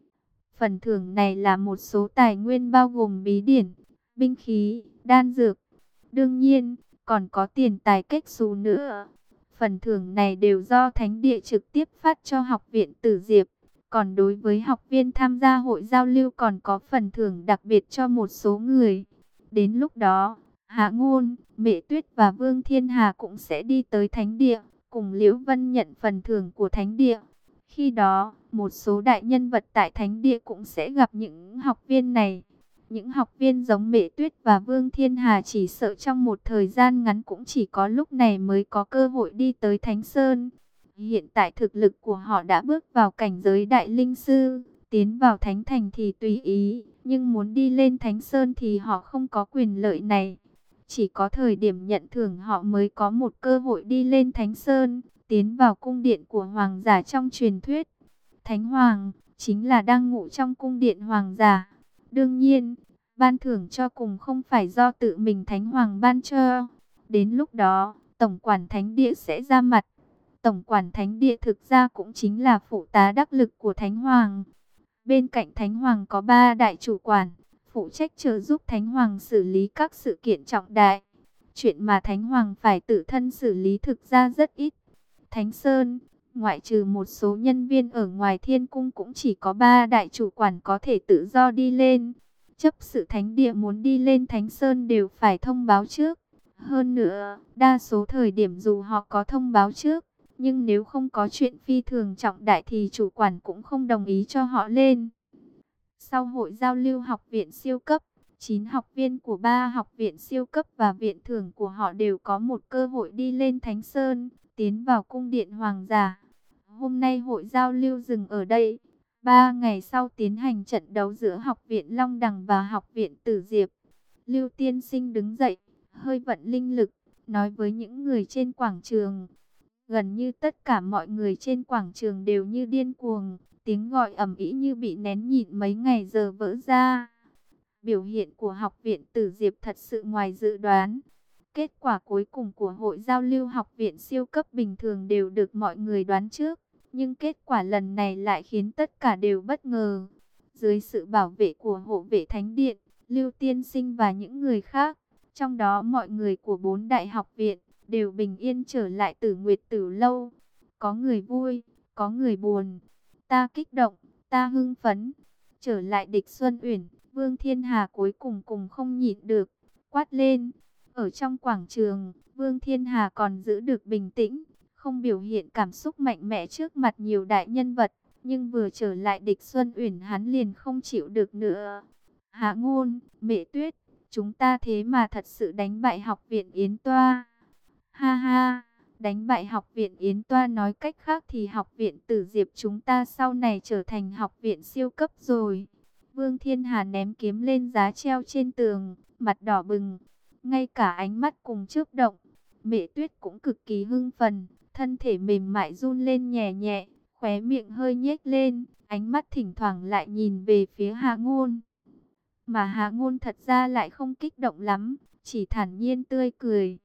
Speaker 1: Phần thưởng này là một số tài nguyên bao gồm bí điển, binh khí, đan dược. Đương nhiên, còn có tiền tài kết xù nữa. Phần thưởng này đều do thánh địa trực tiếp phát cho học viện Tử Diệp. Còn đối với học viên tham gia hội giao lưu còn có phần thưởng đặc biệt cho một số người. Đến lúc đó, Hạ Ngôn, Mễ Tuyết và Vương Thiên Hà cũng sẽ đi tới thánh địa, cùng Liễu Vân nhận phần thưởng của thánh địa. Khi đó, một số đại nhân vật tại thánh địa cũng sẽ gặp những học viên này. Những học viên giống Mễ Tuyết và Vương Thiên Hà chỉ sợ trong một thời gian ngắn cũng chỉ có lúc này mới có cơ hội đi tới Thánh Sơn. Hiện tại thực lực của họ đã bước vào cảnh giới đại linh sư, tiến vào Thánh Thành thì tùy ý, nhưng muốn đi lên Thánh Sơn thì họ không có quyền lợi này. Chỉ có thời điểm nhận thưởng họ mới có một cơ hội đi lên Thánh Sơn, tiến vào cung điện của hoàng giả trong truyền thuyết. Thánh Hoàng chính là đang ngụ trong cung điện hoàng giả. Đương nhiên, ban thưởng cho cùng không phải do tự mình Thánh Hoàng ban cho. Đến lúc đó, Tổng quản Thánh Địa sẽ ra mặt. Tổng quản Thánh Địa thực ra cũng chính là phụ tá đắc lực của Thánh Hoàng. Bên cạnh Thánh Hoàng có 3 đại chủ quản, phụ trách trợ giúp Thánh Hoàng xử lý các sự kiện trọng đại. Chuyện mà Thánh Hoàng phải tự thân xử lý thực ra rất ít. Thánh Sơn, ngoại trừ một số nhân viên ở ngoài thiên cung cũng chỉ có 3 đại chủ quản có thể tự do đi lên. Chấp sự thánh địa muốn đi lên Thánh Sơn đều phải thông báo trước. Hơn nữa, đa số thời điểm dù họ có thông báo trước, nhưng nếu không có chuyện phi thường trọng đại thì chủ quản cũng không đồng ý cho họ lên. Sau hội giao lưu học viện siêu cấp, 9 học viên của 3 học viện siêu cấp và viện thưởng của họ đều có một cơ hội đi lên Thánh Sơn, tiến vào cung điện hoàng giả. Hôm nay hội giao lưu dừng ở đây. 3 ngày sau tiến hành trận đấu giữa học viện Long Đằng và học viện Tử Diệp. Lưu Tiên Sinh đứng dậy, hơi vận linh lực, nói với những người trên quảng trường. Gần như tất cả mọi người trên quảng trường đều như điên cuồng, tiếng gọi ầm ĩ như bị nén nhịn mấy ngày giờ vỡ ra. Biểu hiện của học viện Tử Diệp thật sự ngoài dự đoán. Kết quả cuối cùng của hội giao lưu học viện siêu cấp bình thường đều được mọi người đoán trước. Nhưng kết quả lần này lại khiến tất cả đều bất ngờ. Dưới sự bảo vệ của hộ vệ thánh điện, Lưu Tiên Sinh và những người khác, trong đó mọi người của 4 đại học viện, đều bình yên trở lại Tử Nguyệt Tử Lâu. có người vui, có người buồn. Ta kích động, ta hưng phấn. Trở lại Địch Xuân Uyển, Vương Thiên Hà cuối cùng không nhịn được, quát lên. Ở trong quảng trường, Vương Thiên Hà còn giữ được bình tĩnh, không biểu hiện cảm xúc mạnh mẽ trước mặt nhiều đại nhân vật. Nhưng vừa trở lại Địch Xuân Uyển hắn liền không chịu được nữa. Hạ Ngôn, Mẹ Tuyết, chúng ta thế mà thật sự đánh bại Học viện Yến Toa. Ha ha, đánh bại Học viện Yến Toa, nói cách khác thì Học viện Tử Diệp chúng ta sau này trở thành học viện siêu cấp rồi. Vương Thiên Hà ném kiếm lên giá treo trên tường, mặt đỏ bừng, ngay cả ánh mắt cùng chớp động. Mẹ Tuyết cũng cực kỳ hưng phấn, thân thể mềm mại run lên nhẹ nhẹ, khóe miệng hơi nhếch lên, ánh mắt thỉnh thoảng lại nhìn về phía Hạ Ngôn. Mà Hạ Ngôn thật ra lại không kích động lắm, chỉ thản nhiên tươi cười.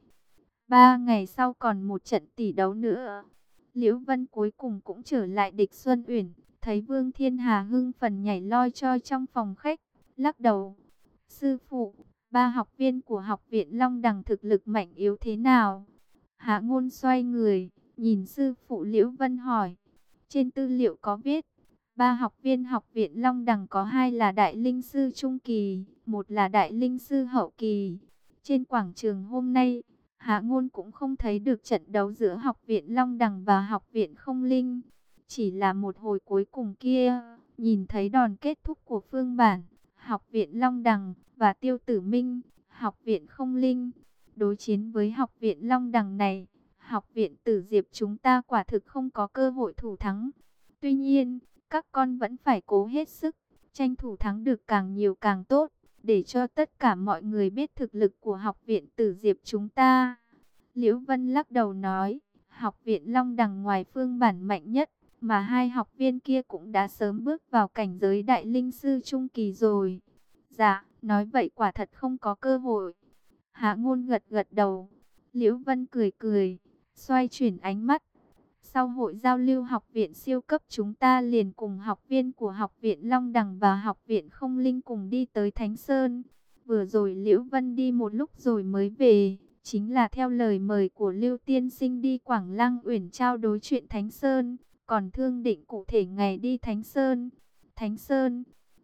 Speaker 1: 3 ngày sau còn một trận tỷ đấu nữa. Liễu Vân cuối cùng cũng trở lại Địch Xuân Uyển, thấy Vương Thiên Hà hưng phấn nhảy loi choi trong phòng khách, lắc đầu. Sư phụ, 3 học viên của học viện Long Đằng thực lực mạnh yếu thế nào? Hạ Ngôn xoay người, nhìn sư phụ Liễu Vân hỏi. Trên tư liệu có viết, 3 học viên học viện Long Đằng có 2 là đại linh sư trung kỳ, 1 là đại linh sư hậu kỳ. Trên quảng trường hôm nay, Hạ Ngôn cũng không thấy được trận đấu giữa học viện Long Đằng và học viện Không Linh. Chỉ là một hồi cuối cùng kia, nhìn thấy đòn kết thúc của Phương Bản, học viện Long Đằng và Tiêu Tử Minh, học viện Không Linh. Đối chiến với học viện Long Đằng này, học viện Tử Diệp chúng ta quả thực không có cơ hội thủ thắng. Tuy nhiên, các con vẫn phải cố hết sức, tranh thủ thắng được càng nhiều càng tốt, để cho tất cả mọi người biết thực lực của học viện Tử Diệp chúng ta. Liễu Vân lắc đầu nói, học viện Long Đằng ngoài Phương Bản mạnh nhất, mà 2 học viên kia cũng đã sớm bước vào cảnh giới đại linh sư trung kỳ rồi. Dạ, nói vậy quả thật không có cơ hội. Hạ Ngôn gật gật đầu. Liễu Vân cười cười, xoay chuyển ánh mắt. Sau hội giao lưu học viện siêu cấp chúng ta liền cùng học viên của học viện Long Đằng và học viện Không Linh cùng đi tới Thánh Sơn. Vừa rồi Liễu Vân đi một lúc rồi mới về, chính là theo lời mời của Lưu Tiên Sinh đi Quảng Lăng Uyển trao đối chuyện Thánh Sơn, còn thương định cụ thể ngày đi Thánh Sơn. Thánh Sơn,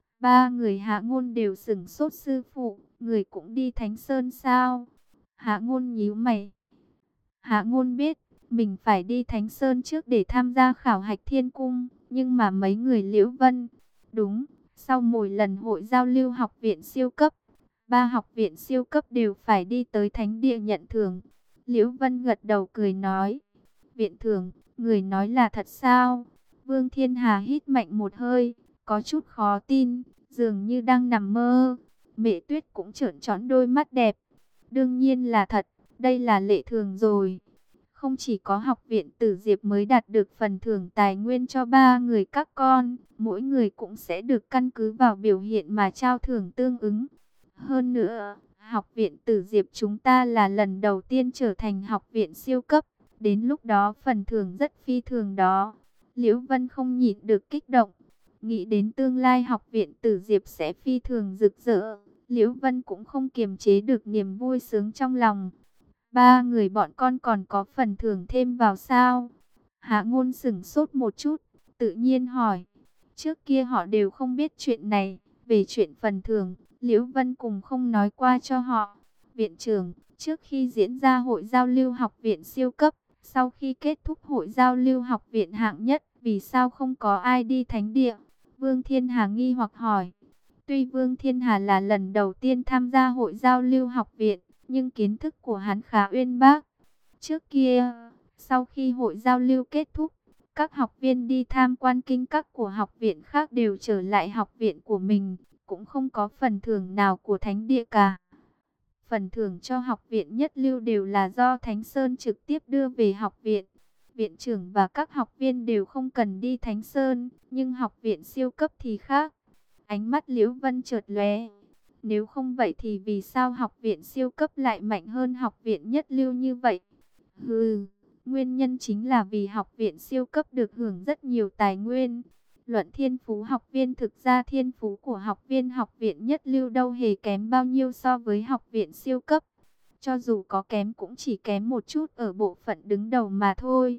Speaker 1: 3 người Hạ Ngôn đều sửng sốt. Sư phụ, người cũng đi Thánh Sơn sao? Hạ Ngôn nhíu mày. Hạ Ngôn biết mình phải đi Thánh Sơn trước để tham gia khảo hạch thiên cung, nhưng mà mấy người Liễu Vân, đúng, sau mỗi lần hội giao lưu học viện siêu cấp, 3 học viện siêu cấp đều phải đi tới thánh địa nhận thưởng. Liễu Vân gật đầu cười nói, viện thưởng, người nói là thật sao? Vương Thiên Hà hít mạnh một hơi, có chút khó tin, dường như đang nằm mơ. Mẹ Tuyết cũng trợn tròn đôi mắt đẹp. Đương nhiên là thật, đây là lệ thường rồi. Không chỉ có học viện Tử Diệp mới đạt được phần thưởng tài nguyên cho 3 người các con, mỗi người cũng sẽ được căn cứ vào biểu hiện mà trao thưởng tương ứng. Hơn nữa, học viện Tử Diệp chúng ta là lần đầu tiên trở thành học viện siêu cấp, đến lúc đó phần thưởng rất phi thường đó. Liễu Vân không nhịn được kích động, nghĩ đến tương lai học viện Tử Diệp sẽ phi thường rực rỡ, Liễu Vân cũng không kiềm chế được niềm vui sướng trong lòng. 3 người bọn con còn có phần thưởng thêm vào sao? Hạ Ngôn sửng sốt một chút, tự nhiên hỏi. Trước kia họ đều không biết chuyện này, về chuyện phần thưởng, Liễu Vân cùng không nói qua cho họ. Viện trưởng, trước khi diễn ra hội giao lưu học viện siêu cấp, sau khi kết thúc hội giao lưu học viện hạng nhất, vì sao không có ai đi thánh địa? Vương Thiên Hà nghi hoặc hỏi. Tuy Vương Thiên Hà là lần đầu tiên tham gia hội giao lưu học viện, nhưng kiến thức của hắn khá uyên bác. Trước kia, sau khi hội giao lưu kết thúc, các học viên đi tham quan kinh các của học viện khác đều trở lại học viện của mình, cũng không có phần thưởng nào của thánh địa cả. Phần thưởng cho học viện nhất lưu đều là do Thánh Sơn trực tiếp đưa về học viện. Viện trưởng và các học viên đều không cần đi Thánh Sơn, nhưng học viện siêu cấp thì khác. Ánh mắt Liễu Vân chợt lóe. Nếu không vậy thì vì sao học viện siêu cấp lại mạnh hơn học viện nhất lưu như vậy? Nguyên nhân chính là vì học viện siêu cấp được hưởng rất nhiều tài nguyên. Luận thiên phú học viên, thực ra thiên phú của học viên học viện nhất lưu đâu hề kém bao nhiêu so với học viện siêu cấp. Cho dù có kém cũng chỉ kém một chút ở bộ phận đứng đầu mà thôi.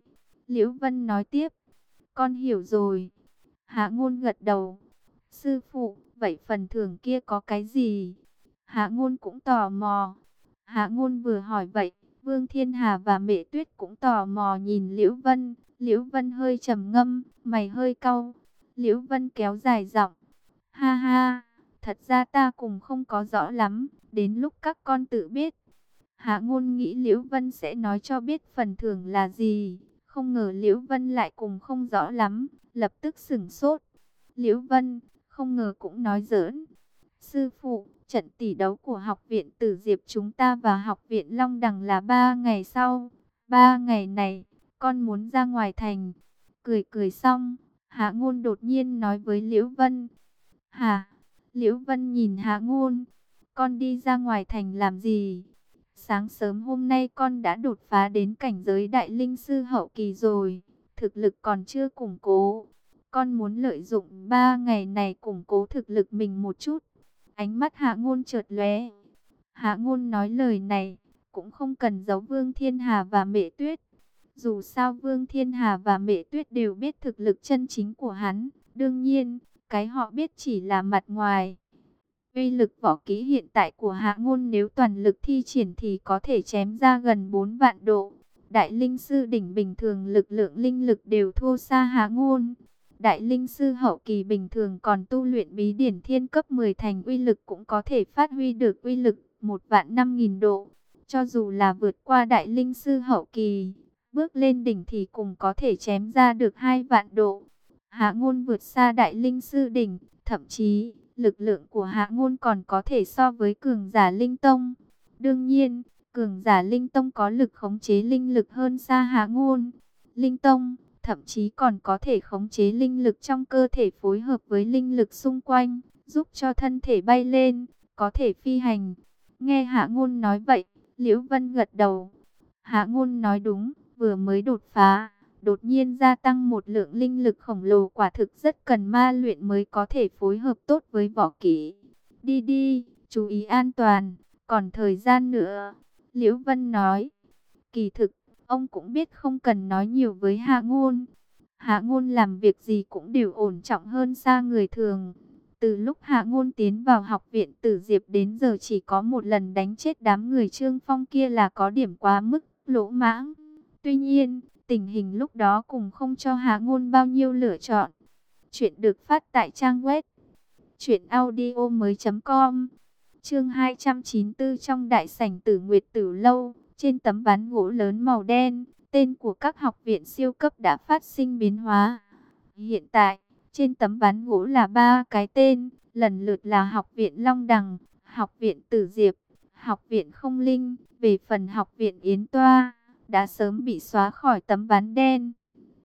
Speaker 1: Liễu Vân nói tiếp, con hiểu rồi. Hạ Ngôn gật đầu. Sư phụ, vậy phần thưởng kia có cái gì? Hạ Ngôn cũng tò mò. Hạ Ngôn vừa hỏi vậy, Vương Thiên Hà và Mẹ Tuyết cũng tò mò nhìn Liễu Vân. Liễu Vân hơi trầm ngâm, mày hơi cau. Liễu Vân kéo dài giọng, ha ha, thật ra ta cũng không có rõ lắm, đến lúc các con tự biết. Hạ Ngôn nghĩ Liễu Vân sẽ nói cho biết phần thưởng là gì, không ngờ Liễu Vân lại cùng không rõ lắm, lập tức sửng sốt. Liễu Vân, không ngờ cũng nói giỡn. Sư phụ, trận tỷ đấu của học viện Tử Diệp chúng ta và học viện Long Đằng là 3 ngày sau. 3 ngày này, con muốn ra ngoài thành. Cười cười xong, Hạ Ngôn đột nhiên nói với Liễu Vân. Hả? Liễu Vân nhìn Hạ Ngôn. Con đi ra ngoài thành làm gì? Sáng sớm hôm nay con đã đột phá đến cảnh giới đại linh sư hậu kỳ rồi. Thực lực còn chưa củng cố. Con muốn lợi dụng 3 ngày này củng cố thực lực mình một chút. Ánh mắt Hạ Ngôn chợt lóe. Hạ Ngôn nói lời này cũng không cần giấu Vương Thiên Hà và Mẹ Tuyết. Dù sao Vương Thiên Hà và Mẹ Tuyết đều biết thực lực chân chính của hắn. Đương nhiên, cái họ biết chỉ là mặt ngoài. Uy lực võ kỹ hiện tại của Hạ Ngôn nếu toàn lực thi triển thì có thể chém ra gần 4 vạn độ. Đại linh sư đỉnh bình thường lực lượng linh lực đều thua xa Hạ Ngôn. Đại linh sư hậu kỳ bình thường còn tu luyện bí điển thiên cấp 10 thành uy lực cũng có thể phát huy được uy lực 1.500.000 độ. Cho dù là vượt qua đại linh sư hậu kỳ, bước lên đỉnh thì cũng có thể chém ra được 2 vạn độ. Hạ Ngôn vượt xa đại linh sư đỉnh, thậm chí lực lượng của Hạ Ngôn còn có thể so với cường giả linh tông. Đương nhiên, cường giả linh tông có lực khống chế linh lực hơn xa Hạ Ngôn. Linh tông thậm chí còn có thể khống chế linh lực trong cơ thể phối hợp với linh lực xung quanh, giúp cho thân thể bay lên, có thể phi hành. Nghe Hạ Ngôn nói vậy, Liễu Vân gật đầu. Hạ Ngôn nói đúng, vừa mới đột phá, đột nhiên gia tăng một lượng linh lực khổng lồ quả thực rất cần ma luyện mới có thể phối hợp tốt với võ kỹ. Đi đi, chú ý an toàn, còn thời gian nữa. Liễu Vân nói, kỳ thực, ông cũng biết không cần nói nhiều với Hạ Ngôn. Hạ Ngôn làm việc gì cũng đều ổn trọng hơn xa người thường. Từ lúc Hạ Ngôn tiến vào học viện Tử Diệp đến giờ chỉ có một lần đánh chết đám người Trương Phong kia là có điểm quá mức lỗ mãng. Tuy nhiên, tình hình lúc đó cũng không cho Hạ Ngôn bao nhiêu lựa chọn. Chuyện được phát tại trang web truyệnaudiomoi.com. Chương 294 trong đại sảnh Tử Nguyệt Tử lâu, trên tấm ván gỗ lớn màu đen, tên của các học viện siêu cấp đã phát sinh biến hóa. Hiện tại, trên tấm ván gỗ là 3 cái tên, lần lượt là Học viện Long Đằng, Học viện Tử Diệp, Học viện Không Linh. Về phần Học viện Yến Toa, đã sớm bị xóa khỏi tấm ván đen.